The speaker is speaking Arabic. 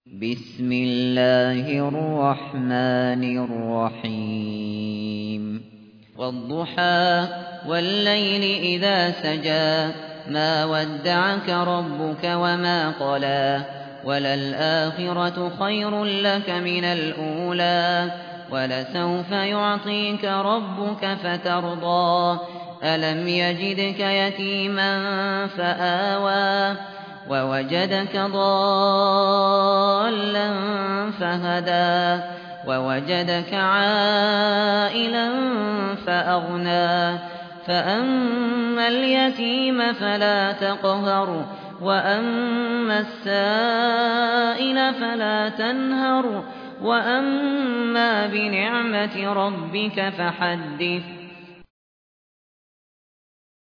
بسم الله الرحمن الرحيم والضحى والليل إذا سجى ما ودعك ربك وما قلى وللآخرة خير لك من الأولى ولسوف يعطيك ربك فترضى ألم يجدك يتيما فآوى ووجدك ضالا فهدى ووجدك عائلا فأغنى فأما اليتيم فلا تقهر وأما السائل فلا تنهر وأما بنعمة ربك فحدث